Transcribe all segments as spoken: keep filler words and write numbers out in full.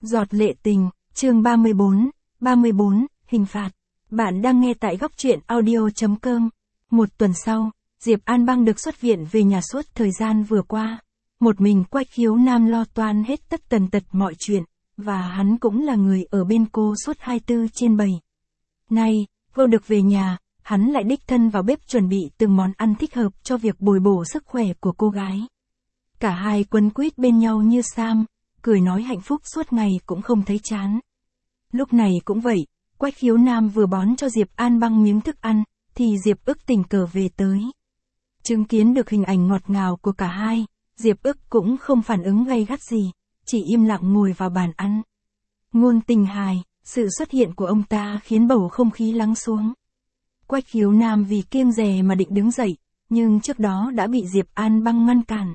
Giọt lệ tình, chương ba mươi bốn, ba mươi bốn, hình phạt. Bạn đang nghe tại góc truyện audio.com. Một tuần sau, Diệp An Băng được xuất viện về nhà suốt thời gian vừa qua. Một mình Quách Khiếu Nam lo toan hết tất tần tật mọi chuyện, và hắn cũng là người ở bên cô suốt hai mươi bốn trên bảy. Nay, vô được về nhà, hắn lại đích thân vào bếp chuẩn bị từng món ăn thích hợp cho việc bồi bổ sức khỏe của cô gái. Cả hai quấn quýt bên nhau như Sam, cười nói hạnh phúc suốt ngày cũng không thấy chán. Lúc này cũng vậy, Quách Khiếu Nam vừa bón cho Diệp An Băng miếng thức ăn, thì Diệp Ức tình cờ về tới. Chứng kiến được hình ảnh ngọt ngào của cả hai, Diệp Ức cũng không phản ứng gay gắt gì, chỉ im lặng ngồi vào bàn ăn. Ngôn Tình Hài, sự xuất hiện của ông ta khiến bầu không khí lắng xuống. Quách Khiếu Nam vì kiêng dè mà định đứng dậy, nhưng trước đó đã bị Diệp An Băng ngăn cản.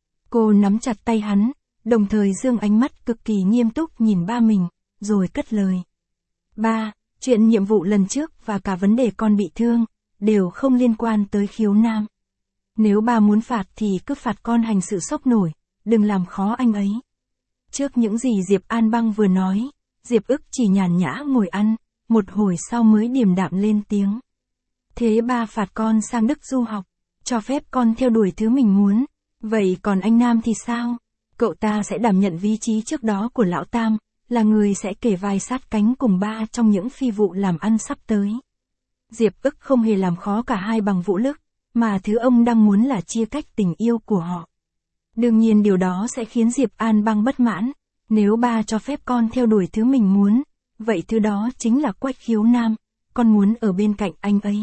Cô nắm chặt tay hắn, đồng thời dương ánh mắt cực kỳ nghiêm túc nhìn ba mình, rồi cất lời. Ba, chuyện nhiệm vụ lần trước và cả vấn đề con bị thương, đều không liên quan tới Khiếu Nam. Nếu ba muốn phạt thì cứ phạt con hành sự sốc nổi, đừng làm khó anh ấy. Trước những gì Diệp An Băng vừa nói, Diệp Ức chỉ nhàn nhã ngồi ăn, một hồi sau mới điềm đạm lên tiếng. Thế ba phạt con sang Đức du học, cho phép con theo đuổi thứ mình muốn, vậy còn anh Nam thì sao? Cậu ta sẽ đảm nhận vị trí trước đó của lão Tam, là người sẽ kể vai sát cánh cùng ba trong những phi vụ làm ăn sắp tới. Diệp Ức không hề làm khó cả hai bằng vũ lực, mà thứ ông đang muốn là chia cách tình yêu của họ. Đương nhiên điều đó sẽ khiến Diệp An Băng bất mãn, nếu ba cho phép con theo đuổi thứ mình muốn, vậy thứ đó chính là Quách Khiếu Nam, con muốn ở bên cạnh anh ấy.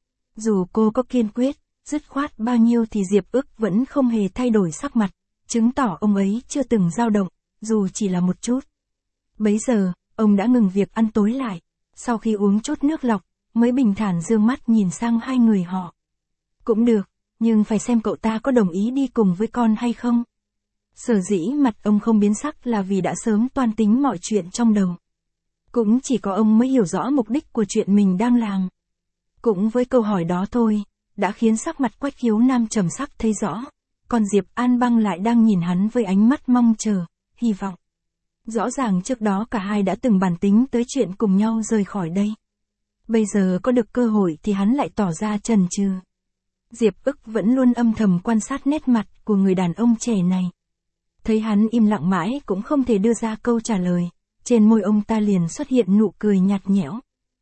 Dù cô có kiên quyết, dứt khoát bao nhiêu thì Diệp Ức vẫn không hề thay đổi sắc mặt, chứng tỏ ông ấy chưa từng dao động, dù chỉ là một chút. Bấy giờ, ông đã ngừng việc ăn tối lại, sau khi uống chút nước lọc, mới bình thản dương mắt nhìn sang hai người họ. Cũng được, nhưng phải xem cậu ta có đồng ý đi cùng với con hay không. Sở dĩ mặt ông không biến sắc là vì đã sớm toan tính mọi chuyện trong đầu. Cũng chỉ có ông mới hiểu rõ mục đích của chuyện mình đang làm. Cũng với câu hỏi đó thôi, đã khiến sắc mặt Quách Khiếu Nam trầm sắc thấy rõ, còn Diệp An Băng lại đang nhìn hắn với ánh mắt mong chờ, hy vọng. Rõ ràng trước đó cả hai đã từng bàn tính tới chuyện cùng nhau rời khỏi đây. Bây giờ có được cơ hội thì hắn lại tỏ ra chần chừ. Diệp Ức vẫn luôn âm thầm quan sát nét mặt của người đàn ông trẻ này. Thấy hắn im lặng mãi cũng không thể đưa ra câu trả lời, trên môi ông ta liền xuất hiện nụ cười nhạt nhẽo.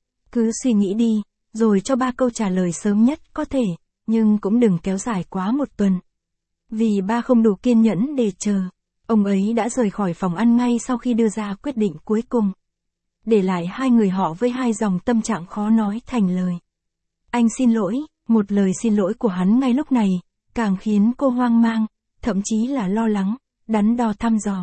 Cứ suy nghĩ đi, rồi cho ba câu trả lời sớm nhất có thể, nhưng cũng đừng kéo dài quá một tuần. Vì ba không đủ kiên nhẫn để chờ, ông ấy đã rời khỏi phòng ăn ngay sau khi đưa ra quyết định cuối cùng. Để lại hai người họ với hai dòng tâm trạng khó nói thành lời. Anh xin lỗi, một lời xin lỗi của hắn ngay lúc này, càng khiến cô hoang mang, thậm chí là lo lắng, đắn đo thăm dò.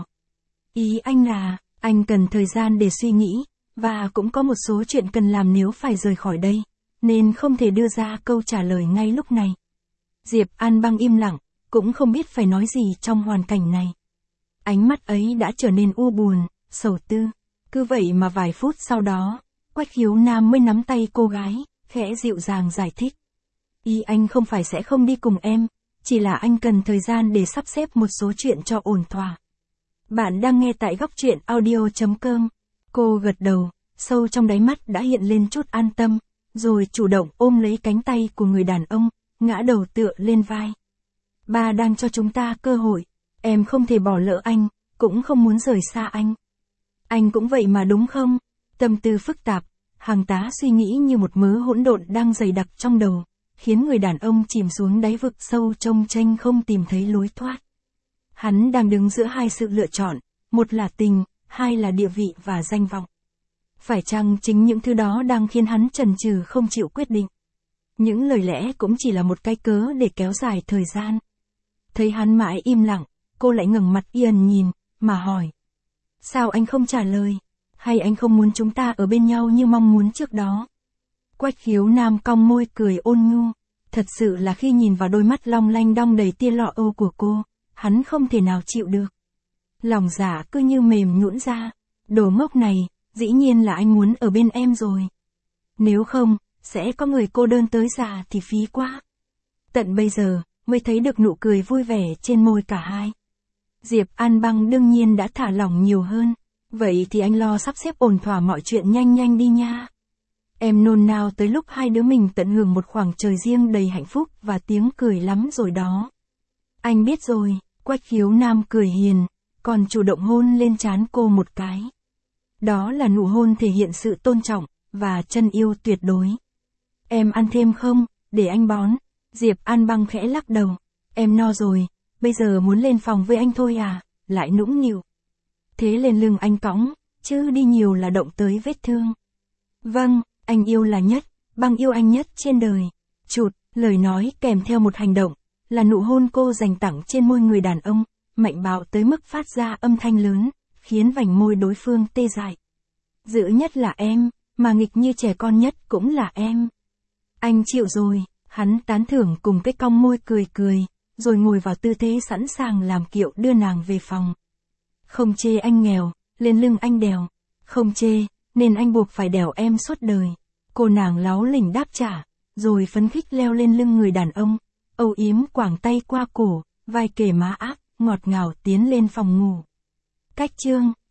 Ý anh là, anh cần thời gian để suy nghĩ, và cũng có một số chuyện cần làm nếu phải rời khỏi đây, nên không thể đưa ra câu trả lời ngay lúc này. Diệp An Băng im lặng, cũng không biết phải nói gì trong hoàn cảnh này. Ánh mắt ấy đã trở nên u buồn, sầu tư. Cứ vậy mà vài phút sau đó, Quách Khiếu Nam mới nắm tay cô gái, khẽ dịu dàng giải thích. Ý anh không phải sẽ không đi cùng em, chỉ là anh cần thời gian để sắp xếp một số chuyện cho ổn thỏa. Bạn đang nghe tại góc truyện audio.com. Cô gật đầu, sâu trong đáy mắt đã hiện lên chút an tâm, rồi chủ động ôm lấy cánh tay của người đàn ông, ngã đầu tựa lên vai. Ba đang cho chúng ta cơ hội, em không thể bỏ lỡ anh, cũng không muốn rời xa anh. Anh cũng vậy mà đúng không? Tâm tư phức tạp, hàng tá suy nghĩ như một mớ hỗn độn đang dày đặc trong đầu, khiến người đàn ông chìm xuống đáy vực sâu trông chênh không tìm thấy lối thoát. Hắn đang đứng giữa hai sự lựa chọn, một là tình, hai là địa vị và danh vọng. Phải chăng chính những thứ đó đang khiến hắn chần chừ không chịu quyết định? Những lời lẽ cũng chỉ là một cái cớ để kéo dài thời gian. Thấy hắn mãi im lặng, cô lại ngẩng mặt yên nhìn, mà hỏi. Sao anh không trả lời? Hay anh không muốn chúng ta ở bên nhau như mong muốn trước đó? Quách Khiếu Nam cong môi cười ôn nhu. Thật sự là khi nhìn vào đôi mắt long lanh đong đầy tia lọ âu của cô, hắn không thể nào chịu được. Lòng dạ cứ như mềm nhũn ra. Đồ ngốc này, dĩ nhiên là anh muốn ở bên em rồi. Nếu không, sẽ có người cô đơn tới già thì phí quá. Tận bây giờ, mới thấy được nụ cười vui vẻ trên môi cả hai. Diệp An Băng đương nhiên đã thả lỏng nhiều hơn. Vậy thì anh lo sắp xếp ổn thỏa mọi chuyện nhanh nhanh đi nha. Em nôn nao tới lúc hai đứa mình tận hưởng một khoảng trời riêng đầy hạnh phúc và tiếng cười lắm rồi đó. Anh biết rồi, Quách Khiếu Nam cười hiền, còn chủ động hôn lên trán cô một cái. Đó là nụ hôn thể hiện sự tôn trọng, và chân yêu tuyệt đối. Em ăn thêm không, để anh bón. Diệp An Băng khẽ lắc đầu. Em no rồi, bây giờ muốn lên phòng với anh thôi à, lại nũng nịu. Thế lên lưng anh cõng, chứ đi nhiều là động tới vết thương. Vâng, anh yêu là nhất, Băng yêu anh nhất trên đời. Chụt, lời nói kèm theo một hành động, là nụ hôn cô dành tặng trên môi người đàn ông, mạnh bạo tới mức phát ra âm thanh lớn, khiến vành môi đối phương tê dại. Dữ nhất là em, mà nghịch như trẻ con nhất cũng là em. Anh chịu rồi, hắn tán thưởng cùng cái cong môi cười cười, rồi ngồi vào tư thế sẵn sàng làm kiệu đưa nàng về phòng. Không chê anh nghèo, lên lưng anh đèo. Không chê, nên anh buộc phải đèo em suốt đời. Cô nàng láu lỉnh đáp trả, rồi phấn khích leo lên lưng người đàn ông, âu yếm quàng tay qua cổ, vai kề má áp, ngọt ngào tiến lên phòng ngủ. Cách chương